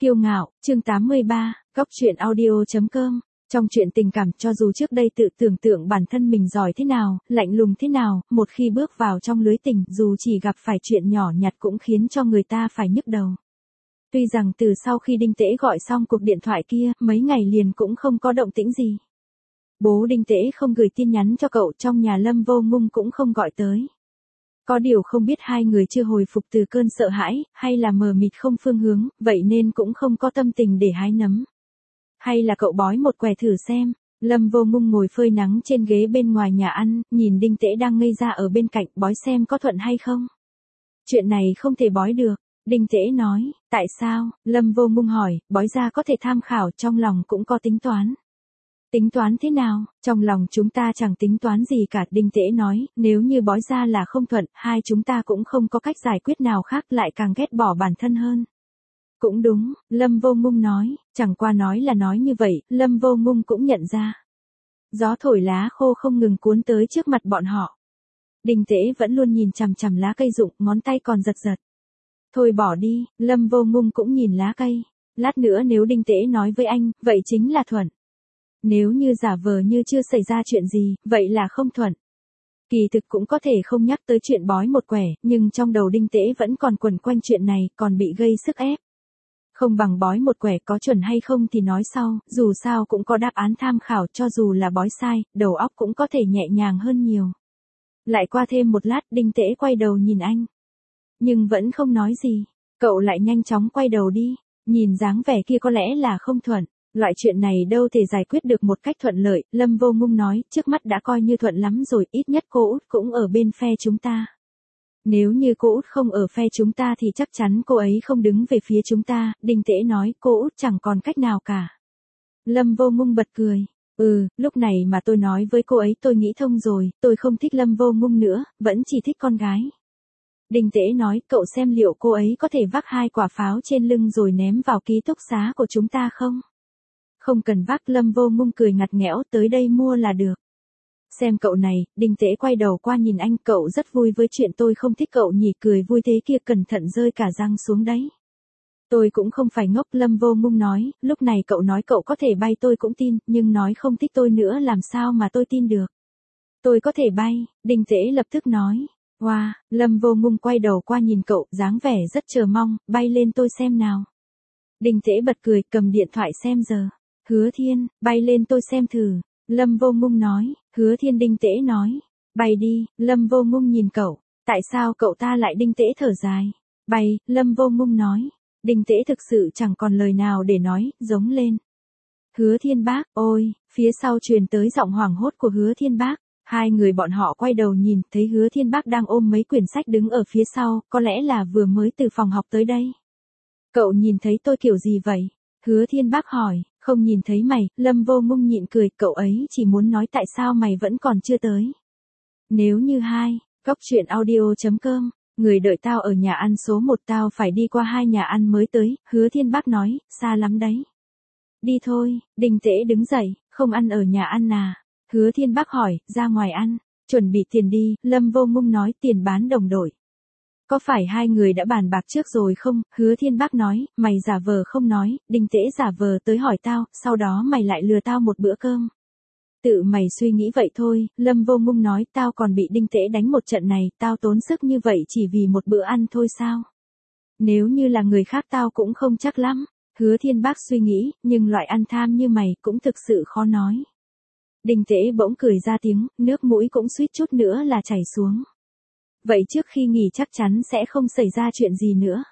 Kiêu ngạo, chương 83, góc truyện audio.com. Trong chuyện tình cảm, cho dù trước đây tự tưởng tượng bản thân mình giỏi thế nào, lạnh lùng thế nào, một khi bước vào trong lưới tình, dù chỉ gặp phải chuyện nhỏ nhặt cũng khiến cho người ta phải nhức đầu. Tuy rằng từ sau khi Đinh Tễ gọi xong cuộc điện thoại kia, mấy ngày liền cũng không có động tĩnh gì. Bố Đinh Tễ không gửi tin nhắn cho cậu, trong nhà Lâm Vô Ngung cũng không gọi tới. Có điều không biết hai người chưa hồi phục từ cơn sợ hãi, hay là mờ mịt không phương hướng, vậy nên cũng không có tâm tình để hái nấm. Hay là cậu bói một quẻ thử xem. Lâm Vô Ngung ngồi phơi nắng trên ghế bên ngoài nhà ăn, nhìn Đinh Tễ đang ngây ra ở bên cạnh, bói xem có thuận hay không. Chuyện này không thể bói được, Đinh Tễ nói. Tại sao? Lâm Vô Ngung hỏi. Bói ra có thể tham khảo, trong lòng cũng có tính toán. Tính toán thế nào? Trong lòng chúng ta chẳng tính toán gì cả, Đinh Tễ nói, nếu như bói ra là không thuận, hai chúng ta cũng không có cách giải quyết nào khác, lại càng ghét bỏ bản thân hơn. Cũng đúng, Lâm Vô Ngung nói, chẳng qua nói là nói như vậy, Lâm Vô Ngung cũng nhận ra. Gió thổi lá khô không ngừng cuốn tới trước mặt bọn họ. Đinh Tễ vẫn luôn nhìn chằm chằm lá cây rụng, ngón tay còn giật giật. Thôi bỏ đi, Lâm Vô Ngung cũng nhìn lá cây. Lát nữa nếu Đinh Tễ nói với anh, vậy chính là thuận. Nếu như giả vờ như chưa xảy ra chuyện gì, vậy là không thuận. Kỳ thực cũng có thể không nhắc tới chuyện bói một quẻ, nhưng trong đầu Đinh Tễ vẫn còn quẩn quanh chuyện này, còn bị gây sức ép. Không bằng bói một quẻ, có chuẩn hay không thì nói sau, dù sao cũng có đáp án tham khảo, cho dù là bói sai, đầu óc cũng có thể nhẹ nhàng hơn nhiều. Lại qua thêm một lát, Đinh Tễ quay đầu nhìn anh. Nhưng vẫn không nói gì, cậu lại nhanh chóng quay đầu đi, nhìn dáng vẻ kia có lẽ là không thuận. Loại chuyện này đâu thể giải quyết được một cách thuận lợi, Lâm Vô Ngung nói, trước mắt đã coi như thuận lắm rồi, ít nhất cô Út cũng ở bên phe chúng ta. Nếu như cô Út không ở phe chúng ta thì chắc chắn cô ấy không đứng về phía chúng ta, Đinh Tễ nói, cô Út chẳng còn cách nào cả. Lâm Vô Ngung bật cười, lúc này mà tôi nói với cô ấy tôi nghĩ thông rồi, tôi không thích Lâm Vô Ngung nữa, vẫn chỉ thích con gái. Đinh Tễ nói, cậu xem liệu cô ấy có thể vác 2 quả pháo trên lưng rồi ném vào ký túc xá của chúng ta không? Không cần vác, Lâm Vô Ngung cười ngặt nghẽo, tới đây mua là được. Xem cậu này, Đinh Tễ quay đầu qua nhìn anh, cậu rất vui với chuyện tôi không thích cậu nhỉ, cười vui thế kia cẩn thận rơi cả răng xuống đấy. Tôi cũng không phải ngốc, Lâm Vô Ngung nói, lúc này cậu nói cậu có thể bay tôi cũng tin, nhưng nói không thích tôi nữa làm sao mà tôi tin được. Tôi có thể bay, Đinh Tễ lập tức nói. Wow, Lâm Vô Ngung quay đầu qua nhìn cậu, dáng vẻ rất chờ mong, bay lên tôi xem nào. Đinh Tễ bật cười, cầm điện thoại xem giờ. Hứa Thiên, bay lên tôi xem thử. Lâm Vô Ngung nói. Hứa Thiên, Đinh Tễ nói. Bay đi, Lâm Vô Ngung nhìn cậu. Tại sao cậu ta lại? Đinh Tễ thở dài. Bay, Lâm Vô Ngung nói. Đinh Tễ thực sự chẳng còn lời nào để nói, giống lên. Hứa Thiên bác, ôi, phía sau truyền tới giọng hoảng hốt của Hứa Thiên bác. Hai người bọn họ quay đầu nhìn, thấy Hứa Thiên bác đang ôm mấy quyển sách đứng ở phía sau, có lẽ là vừa mới từ phòng học tới đây. Cậu nhìn thấy tôi kiểu gì vậy? Hứa Thiên bác hỏi. Không nhìn thấy mày, Lâm Vô Ngung nhịn cười, cậu ấy chỉ muốn nói tại sao mày vẫn còn chưa tới. Nếu như góc truyện audio.com, người đợi tao ở nhà ăn số 1, tao phải đi qua 2 nhà ăn mới tới, Hứa Thiên bác nói, xa lắm đấy. Đi thôi, Đinh Tễ đứng dậy, không ăn ở nhà ăn à? Hứa Thiên bác hỏi, ra ngoài ăn, chuẩn bị tiền đi, Lâm Vô Ngung nói, tiền bán đồng đổi. Có phải hai người đã bàn bạc trước rồi không? Hứa Thiên bác nói, mày giả vờ không nói, Đinh Tễ giả vờ tới hỏi tao, sau đó mày lại lừa tao một bữa cơm. Tự mày suy nghĩ vậy thôi, Lâm Vô Ngung nói, tao còn bị Đinh Tễ đánh một trận này, tao tốn sức như vậy chỉ vì một bữa ăn thôi sao? Nếu như là người khác tao cũng không chắc lắm. Hứa Thiên bác suy nghĩ, nhưng loại ăn tham như mày cũng thực sự khó nói. Đinh Tễ bỗng cười ra tiếng, nước mũi cũng suýt chút nữa là chảy xuống. Vậy trước khi nghỉ chắc chắn sẽ không xảy ra chuyện gì nữa.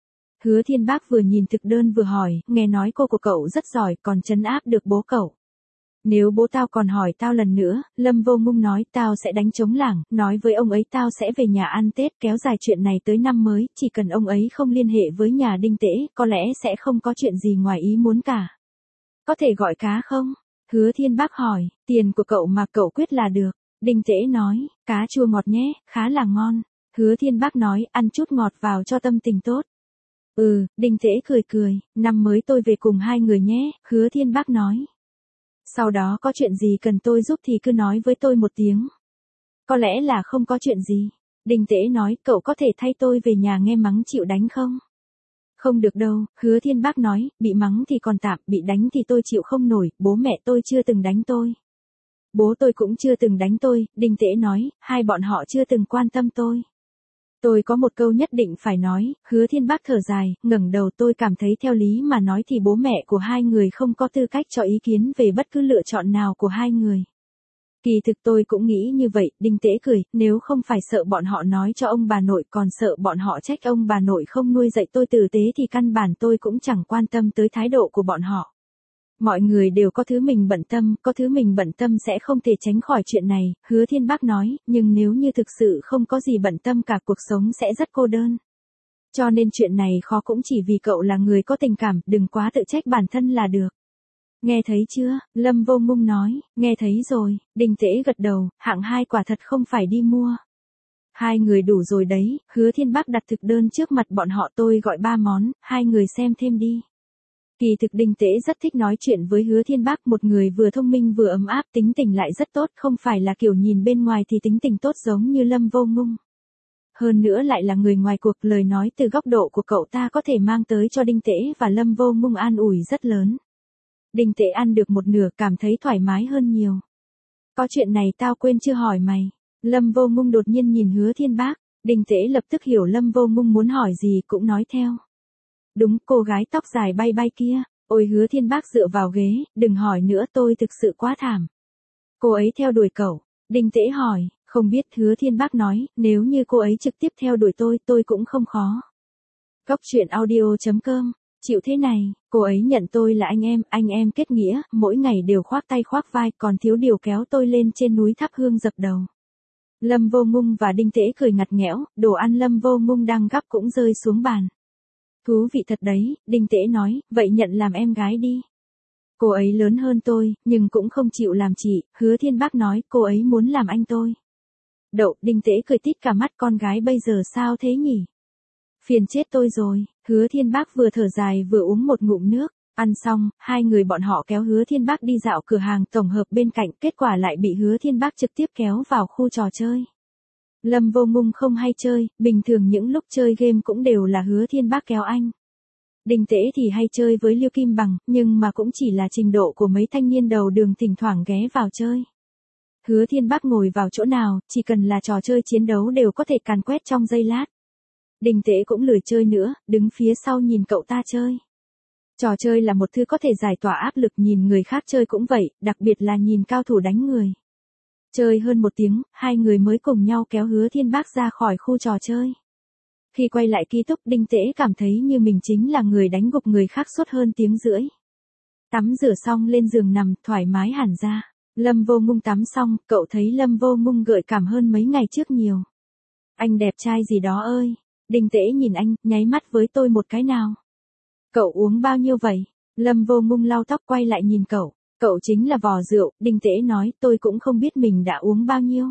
Hứa Thiên bác vừa nhìn thực đơn vừa hỏi, nghe nói cô của cậu rất giỏi, còn trấn áp được bố cậu. Nếu bố tao còn hỏi tao lần nữa, Lâm Vô Ngung nói, tao sẽ đánh trống lảng, nói với ông ấy tao sẽ về nhà ăn Tết, kéo dài chuyện này tới năm mới, chỉ cần ông ấy không liên hệ với nhà Đinh Tễ, có lẽ sẽ không có chuyện gì ngoài ý muốn cả. Có thể gọi cá không? Hứa Thiên bác hỏi, tiền của cậu mà cậu quyết là được. Đinh Tễ nói, cá chua ngọt nhé, khá là ngon. Hứa Thiên bác nói, ăn chút ngọt vào cho tâm tình tốt. Đinh Tễ cười cười, năm mới tôi về cùng hai người nhé, Hứa Thiên bác nói. Sau đó có chuyện gì cần tôi giúp thì cứ nói với tôi một tiếng. Có lẽ là không có chuyện gì. Đinh Tễ nói, cậu có thể thay tôi về nhà nghe mắng chịu đánh không? Không được đâu, Hứa Thiên Bác nói, bị mắng thì còn tạm, bị đánh thì tôi chịu không nổi, bố mẹ tôi chưa từng đánh tôi. Bố tôi cũng chưa từng đánh tôi, Đinh Tễ nói, hai bọn họ chưa từng quan tâm tôi. Tôi có một câu nhất định phải nói, Hứa Thiên Bác thở dài, ngẩng đầu, tôi cảm thấy theo lý mà nói thì bố mẹ của hai người không có tư cách cho ý kiến về bất cứ lựa chọn nào của hai người. Kỳ thực tôi cũng nghĩ như vậy, Đinh Tễ cười, nếu không phải sợ bọn họ nói cho ông bà nội còn sợ bọn họ trách ông bà nội không nuôi dạy tôi tử tế thì căn bản tôi cũng chẳng quan tâm tới thái độ của bọn họ. Mọi người đều có thứ mình bận tâm, có thứ mình bận tâm sẽ không thể tránh khỏi chuyện này, Hứa Thiên Bác nói, nhưng nếu như thực sự không có gì bận tâm cả cuộc sống sẽ rất cô đơn. Cho nên chuyện này khó cũng chỉ vì cậu là người có tình cảm, đừng quá tự trách bản thân là được. Nghe thấy chưa, Lâm Vô Ngung nói, nghe thấy rồi, Đinh Tễ gật đầu, hạng 2 quả thật không phải đi mua. Hai người đủ rồi đấy, Hứa Thiên Bác đặt thực đơn trước mặt bọn họ, tôi gọi 3 món, hai người xem thêm đi. Kỳ thực Đinh Tễ rất thích nói chuyện với Hứa Thiên Bác, một người vừa thông minh vừa ấm áp, tính tình lại rất tốt, không phải là kiểu nhìn bên ngoài thì tính tình tốt giống như Lâm Vô Ngung. Hơn nữa lại là người ngoài cuộc, lời nói từ góc độ của cậu ta có thể mang tới cho Đinh Tễ và Lâm Vô Ngung an ủi rất lớn. Đinh Tễ ăn được một nửa cảm thấy thoải mái hơn nhiều. Có chuyện này tao quên chưa hỏi mày. Lâm Vô Ngung đột nhiên nhìn Hứa Thiên Bác, Đinh Tễ lập tức hiểu Lâm Vô Ngung muốn hỏi gì cũng nói theo. Đúng, cô gái tóc dài bay bay kia, ôi Hứa Thiên Bác dựa vào ghế, đừng hỏi nữa, tôi thực sự quá thảm. Cô ấy theo đuổi cậu, Đinh Tễ hỏi, không biết, Hứa Thiên Bác nói, nếu như cô ấy trực tiếp theo đuổi tôi cũng không khó. Góc truyện audio.com, chịu thế này, cô ấy nhận tôi là anh em kết nghĩa, mỗi ngày đều khoác tay khoác vai, còn thiếu điều kéo tôi lên trên núi thắp hương dập đầu. Lâm Vô Ngung và Đinh Tễ cười ngặt nghẽo, đồ ăn Lâm Vô Ngung đang gắp cũng rơi xuống bàn. Thú vị thật đấy, Đinh Tễ nói, vậy nhận làm em gái đi. Cô ấy lớn hơn tôi, nhưng cũng không chịu làm chị, Hứa Thiên Bác nói, cô ấy muốn làm anh tôi. Đậu, Đinh Tễ cười tít cả mắt, con gái bây giờ sao thế nhỉ? Phiền chết tôi rồi, Hứa Thiên Bác vừa thở dài vừa uống một ngụm nước. Ăn xong, hai người bọn họ kéo Hứa Thiên Bác đi dạo cửa hàng tổng hợp bên cạnh, kết quả lại bị Hứa Thiên Bác trực tiếp kéo vào khu trò chơi. Lâm Vô Ngung không hay chơi, bình thường những lúc chơi game cũng đều là Hứa Thiên Bác kéo anh. Đinh Tễ thì hay chơi với Liêu Kim Bằng, nhưng mà cũng chỉ là trình độ của mấy thanh niên đầu đường thỉnh thoảng ghé vào chơi. Hứa Thiên Bác ngồi vào chỗ nào, chỉ cần là trò chơi chiến đấu đều có thể càn quét trong giây lát. Đinh Tễ cũng lười chơi nữa, đứng phía sau nhìn cậu ta chơi. Trò chơi là một thứ có thể giải tỏa áp lực, nhìn người khác chơi cũng vậy, đặc biệt là nhìn cao thủ đánh người. Chơi hơn 1 tiếng, hai người mới cùng nhau kéo Hứa Thiên Bác ra khỏi khu trò chơi. Khi quay lại ký túc, Đinh Tễ cảm thấy như mình chính là người đánh gục người khác suốt hơn tiếng rưỡi. Tắm rửa xong lên giường nằm, thoải mái hẳn ra. Lâm Vô Ngung tắm xong, cậu thấy Lâm Vô Ngung gợi cảm hơn mấy ngày trước nhiều. Anh đẹp trai gì đó ơi. Đinh Tễ nhìn anh, nháy mắt với tôi một cái nào. Cậu uống bao nhiêu vậy? Lâm Vô Ngung lau tóc quay lại nhìn cậu. Cậu chính là vò rượu, Đinh Tễ nói, tôi cũng không biết mình đã uống bao nhiêu.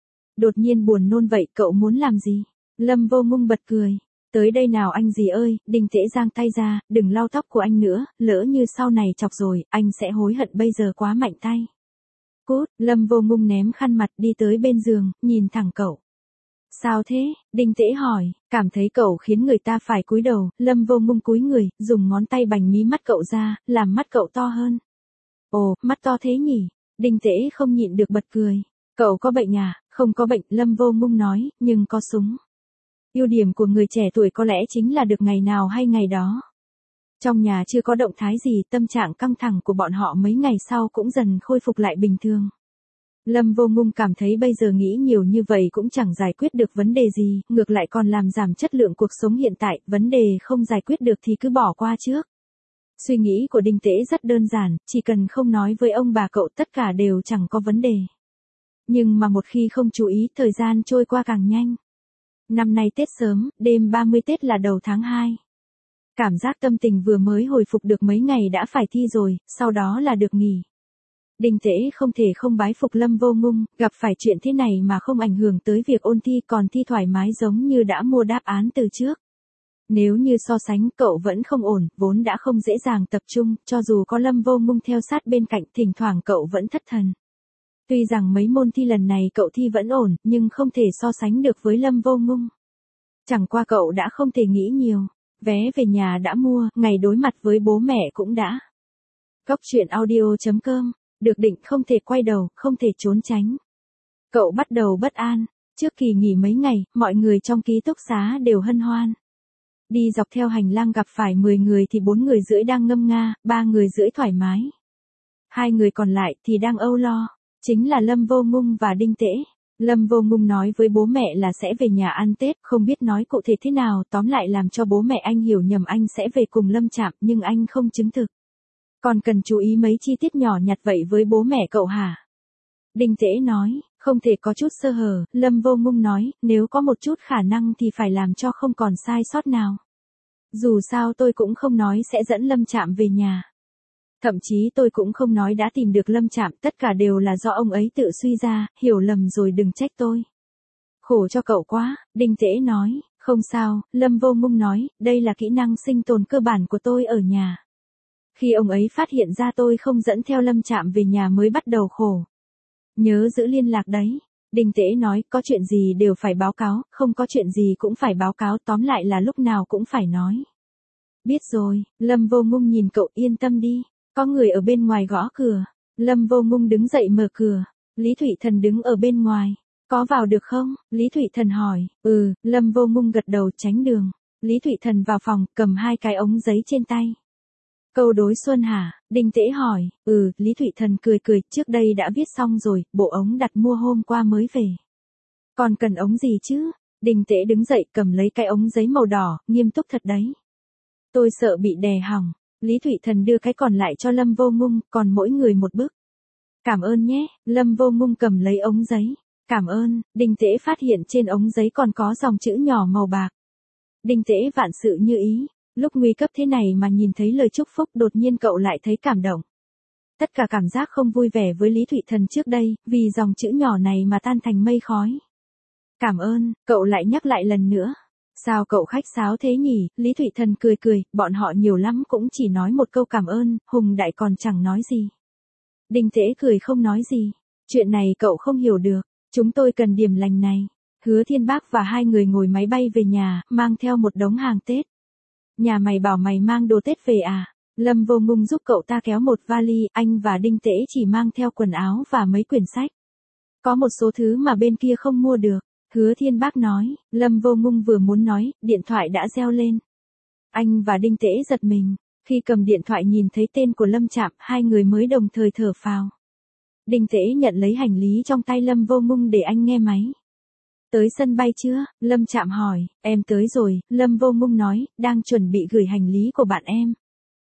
Đột nhiên buồn nôn vậy, cậu muốn làm gì? Lâm Vô Ngung bật cười. Tới đây nào anh gì ơi, Đinh Tễ giang tay ra, đừng lau tóc của anh nữa, lỡ như sau này chọc rồi, anh sẽ hối hận, bây giờ quá mạnh tay. Cút, Lâm Vô Ngung ném khăn mặt đi tới bên giường, nhìn thẳng cậu. Sao thế? Đinh Tễ hỏi, cảm thấy cậu khiến người ta phải cúi đầu, Lâm Vô Ngung cúi người, dùng ngón tay bành mí mắt cậu ra, làm mắt cậu to hơn. Ồ, mắt to thế nhỉ? Đinh Tễ không nhịn được bật cười. Cậu có bệnh à? Không có bệnh, Lâm Vô Ngung nói, nhưng có súng. Ưu điểm của người trẻ tuổi có lẽ chính là được ngày nào hay ngày đó. Trong nhà chưa có động thái gì, tâm trạng căng thẳng của bọn họ mấy ngày sau cũng dần khôi phục lại bình thường. Lâm Vô Ngung cảm thấy bây giờ nghĩ nhiều như vậy cũng chẳng giải quyết được vấn đề gì, ngược lại còn làm giảm chất lượng cuộc sống hiện tại, vấn đề không giải quyết được thì cứ bỏ qua trước. Suy nghĩ của Đinh Tễ rất đơn giản, chỉ cần không nói với ông bà cậu tất cả đều chẳng có vấn đề. Nhưng mà một khi không chú ý, thời gian trôi qua càng nhanh. Năm nay Tết sớm, đêm 30 Tết là đầu tháng 2. Cảm giác tâm tình vừa mới hồi phục được mấy ngày đã phải thi rồi, sau đó là được nghỉ. Đinh Tễ không thể không bái phục Lâm Vô Ngung, gặp phải chuyện thế này mà không ảnh hưởng tới việc ôn thi, còn thi thoải mái giống như đã mua đáp án từ trước. Nếu như so sánh, cậu vẫn không ổn, vốn đã không dễ dàng tập trung, cho dù có Lâm Vô Ngung theo sát bên cạnh, thỉnh thoảng cậu vẫn thất thần. Tuy rằng mấy môn thi lần này cậu thi vẫn ổn, nhưng không thể so sánh được với Lâm Vô Ngung. Chẳng qua cậu đã không thể nghĩ nhiều. Vé về nhà đã mua, ngày đối mặt với bố mẹ cũng đã. Góc truyện audio.com, được định không thể quay đầu, không thể trốn tránh. Cậu bắt đầu bất an, trước kỳ nghỉ mấy ngày, mọi người trong ký túc xá đều hân hoan. Đi dọc theo hành lang gặp phải 10 người thì 4 người rưỡi đang ngâm nga, 3 người rưỡi thoải mái. 2 người còn lại thì đang âu lo, chính là Lâm Vô Ngung và Đinh Tễ. Lâm Vô Ngung nói với bố mẹ là sẽ về nhà ăn Tết, không biết nói cụ thể thế nào, tóm lại làm cho bố mẹ anh hiểu nhầm anh sẽ về cùng Lâm Trạm, nhưng anh không chứng thực. Còn cần chú ý mấy chi tiết nhỏ nhặt vậy với bố mẹ cậu hả? Đinh Tễ nói, không thể có chút sơ hở. Lâm Vô Ngung nói, nếu có một chút khả năng thì phải làm cho không còn sai sót nào. Dù sao tôi cũng không nói sẽ dẫn Lâm Trạm về nhà. Thậm chí tôi cũng không nói đã tìm được Lâm Trạm, tất cả đều là do ông ấy tự suy ra, hiểu lầm rồi đừng trách tôi. Khổ cho cậu quá, Đinh Tễ nói, không sao. Lâm Vô Ngung nói, đây là kỹ năng sinh tồn cơ bản của tôi ở nhà. Khi ông ấy phát hiện ra tôi không dẫn theo Lâm Trạm về nhà mới bắt đầu khổ. Nhớ giữ liên lạc đấy. Đinh Tễ nói, có chuyện gì đều phải báo cáo, không có chuyện gì cũng phải báo cáo, tóm lại là lúc nào cũng phải nói. Biết rồi. Lâm Vô Ngung nhìn cậu, yên tâm đi. Có người ở bên ngoài gõ cửa. Lâm Vô Ngung đứng dậy mở cửa. Lý Thụy Thần đứng ở bên ngoài. Có vào được không? Lý Thụy Thần hỏi. Lâm Vô Ngung gật đầu tránh đường. Lý Thụy Thần vào phòng, cầm 2 cái ống giấy trên tay. Câu đối xuân hả? Đinh Tễ hỏi. Lý Thụy Thần cười cười, trước đây đã viết xong rồi, bộ ống đặt mua hôm qua mới về. Còn cần ống gì chứ? Đinh Tễ đứng dậy cầm lấy cái ống giấy màu đỏ, nghiêm túc thật đấy. Tôi sợ bị đè hỏng. Lý Thụy Thần đưa cái còn lại cho Lâm Vô Ngung, còn mỗi người một bức. Cảm ơn nhé. Lâm Vô Ngung cầm lấy ống giấy. Cảm ơn. Đinh Tễ phát hiện trên ống giấy còn có dòng chữ nhỏ màu bạc. Đinh Tễ vạn sự như ý. Lúc nguy cấp thế này mà nhìn thấy lời chúc phúc, đột nhiên cậu lại thấy cảm động. Tất cả cảm giác không vui vẻ với Lý Thụy Thần trước đây, vì dòng chữ nhỏ này mà tan thành mây khói. Cảm ơn, cậu lại nhắc lại lần nữa. Sao cậu khách sáo thế nhỉ? Lý Thụy Thần cười cười, bọn họ nhiều lắm cũng chỉ nói một câu cảm ơn, Hùng Đại còn chẳng nói gì. Đinh Tễ cười không nói gì. Chuyện này cậu không hiểu được, chúng tôi cần điểm lành này. Hứa Thiên Bác và 2 người ngồi máy bay về nhà, mang theo một đống hàng Tết. Nhà mày bảo mày mang đồ Tết về à? Lâm Vô Ngung giúp cậu ta kéo một vali, anh và Đinh Tễ chỉ mang theo quần áo và mấy quyển sách. Có một số thứ mà bên kia không mua được. Hứa Thiên Bác nói. Lâm Vô Ngung vừa muốn nói, điện thoại đã reo lên. Anh và Đinh Tễ giật mình. Khi cầm điện thoại nhìn thấy tên của Lâm Trạm, 2 người mới đồng thời thở phào. Đinh Tễ nhận lấy hành lý trong tay Lâm Vô Ngung để anh nghe máy. Tới sân bay chưa? Lâm Trạm hỏi. Em tới rồi. Lâm Vô Ngung nói, đang chuẩn bị gửi hành lý của bạn em.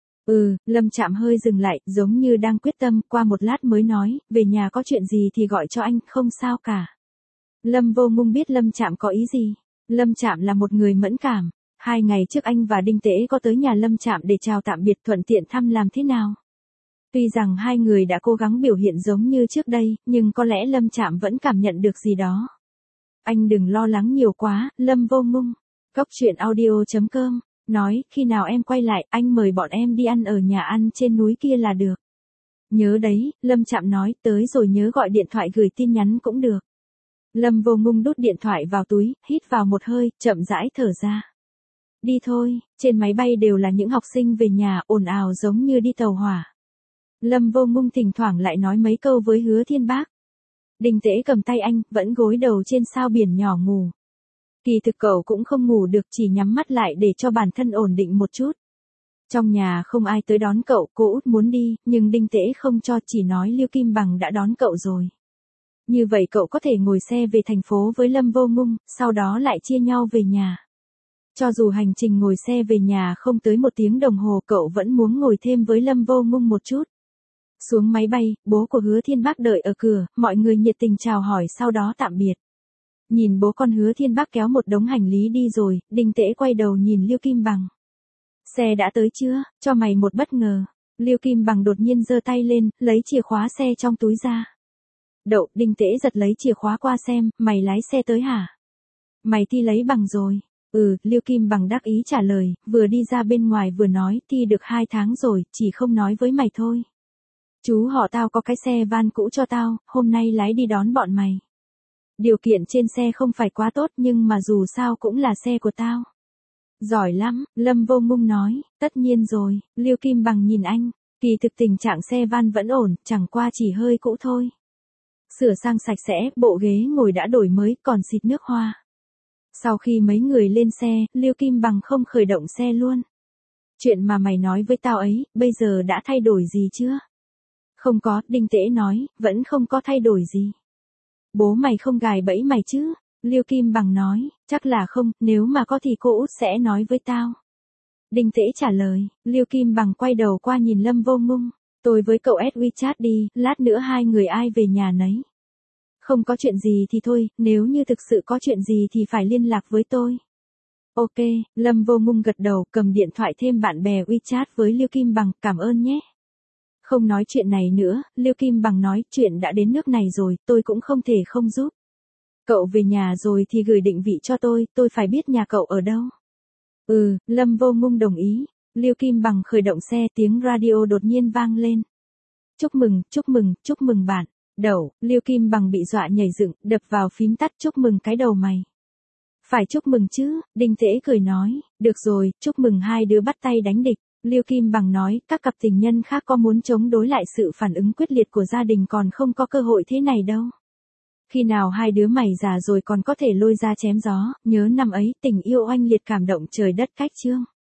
Lâm Trạm hơi dừng lại, giống như đang quyết tâm, qua một lát mới nói, về nhà có chuyện gì thì gọi cho anh, không sao cả. Lâm Vô Ngung biết Lâm Trạm có ý gì. Lâm Trạm là một người mẫn cảm. 2 ngày trước anh và Đinh Tễ có tới nhà Lâm Trạm để chào tạm biệt, thuận tiện thăm làm thế nào. Tuy rằng 2 người đã cố gắng biểu hiện giống như trước đây, nhưng có lẽ Lâm Trạm vẫn cảm nhận được gì đó. Anh đừng lo lắng nhiều quá. Lâm Vô Ngung. Góc truyện audio.com, nói, khi nào em quay lại, anh mời bọn em đi ăn ở nhà ăn trên núi kia là được. Nhớ đấy. Lâm Trạm nói, tới rồi nhớ gọi điện thoại gửi tin nhắn cũng được. Lâm Vô Ngung đút điện thoại vào túi, hít vào một hơi, chậm rãi thở ra. Đi thôi. Trên máy bay đều là những học sinh về nhà, ồn ào giống như đi tàu hỏa. Lâm Vô Ngung thỉnh thoảng lại nói mấy câu với Hứa Thiên Bác. Đinh Tễ cầm tay anh, vẫn gối đầu trên sao biển nhỏ ngủ. Kỳ thực cậu cũng không ngủ được, chỉ nhắm mắt lại để cho bản thân ổn định một chút. Trong nhà không ai tới đón cậu, cô út muốn đi, nhưng Đinh Tễ không cho, chỉ nói Lưu Kim Bằng đã đón cậu rồi. Như vậy cậu có thể ngồi xe về thành phố với Lâm Vô Ngung, sau đó lại chia nhau về nhà. Cho dù hành trình ngồi xe về nhà không tới 1 tiếng đồng hồ, cậu vẫn muốn ngồi thêm với Lâm Vô Ngung một chút. Xuống máy bay, bố của Hứa Thiên Bác đợi ở cửa, mọi người nhiệt tình chào hỏi sau đó tạm biệt. Nhìn bố con Hứa Thiên Bác kéo một đống hành lý đi rồi, Đinh Tễ quay đầu nhìn Lưu Kim Bằng. Xe đã tới chưa? Cho mày một bất ngờ. Lưu Kim Bằng đột nhiên giơ tay lên, lấy chìa khóa xe trong túi ra. Đậu. Đinh Tễ giật lấy chìa khóa qua xem, mày lái xe tới hả? Mày thi lấy bằng rồi. Lưu Kim Bằng đắc ý trả lời, vừa đi ra bên ngoài vừa nói, thi được 2 tháng rồi, chỉ không nói với mày thôi. Chú họ tao có cái xe van cũ cho tao, hôm nay lái đi đón bọn mày. Điều kiện trên xe không phải quá tốt nhưng mà dù sao cũng là xe của tao. Giỏi lắm, Lâm Vô Ngung nói, tất nhiên rồi, Liêu Kim Bằng nhìn anh, kỳ thực tình trạng xe van vẫn ổn, chẳng qua chỉ hơi cũ thôi. Sửa sang sạch sẽ, bộ ghế ngồi đã đổi mới, còn xịt nước hoa. Sau khi mấy người lên xe, Liêu Kim Bằng không khởi động xe luôn. Chuyện mà mày nói với tao ấy, bây giờ đã thay đổi gì chưa? Không có, Đinh Tễ nói, vẫn không có thay đổi gì. Bố mày không gài bẫy mày chứ? Liêu Kim Bằng nói, chắc là không, nếu mà có thì cô út sẽ nói với tao. Đinh Tễ trả lời, Liêu Kim Bằng quay đầu qua nhìn Lâm Vô Ngung, tôi với cậu add WeChat đi, lát nữa hai người ai về nhà nấy. Không có chuyện gì thì thôi, nếu như thực sự có chuyện gì thì phải liên lạc với tôi. Ok, Lâm Vô Ngung gật đầu, cầm điện thoại thêm bạn bè WeChat với Liêu Kim Bằng, cảm ơn nhé. Không nói chuyện này nữa, Liêu Kim Bằng nói, chuyện đã đến nước này rồi, tôi cũng không thể không giúp. Cậu về nhà rồi thì gửi định vị cho tôi phải biết nhà cậu ở đâu. Lâm Vô Ngung đồng ý. Liêu Kim Bằng khởi động xe, tiếng radio đột nhiên vang lên. Chúc mừng bạn. Đậu, Liêu Kim Bằng bị dọa nhảy dựng, đập vào phím tắt, chúc mừng cái đầu mày. Phải chúc mừng chứ, Đinh Tễ cười nói, được rồi, chúc mừng hai đứa bắt tay đánh địch. Liêu Kim Bằng nói, các cặp tình nhân khác có muốn chống đối lại sự phản ứng quyết liệt của gia đình còn không có cơ hội thế này đâu. Khi nào hai đứa mày già rồi còn có thể lôi ra chém gió, nhớ năm ấy tình yêu oanh liệt cảm động trời đất cách chương.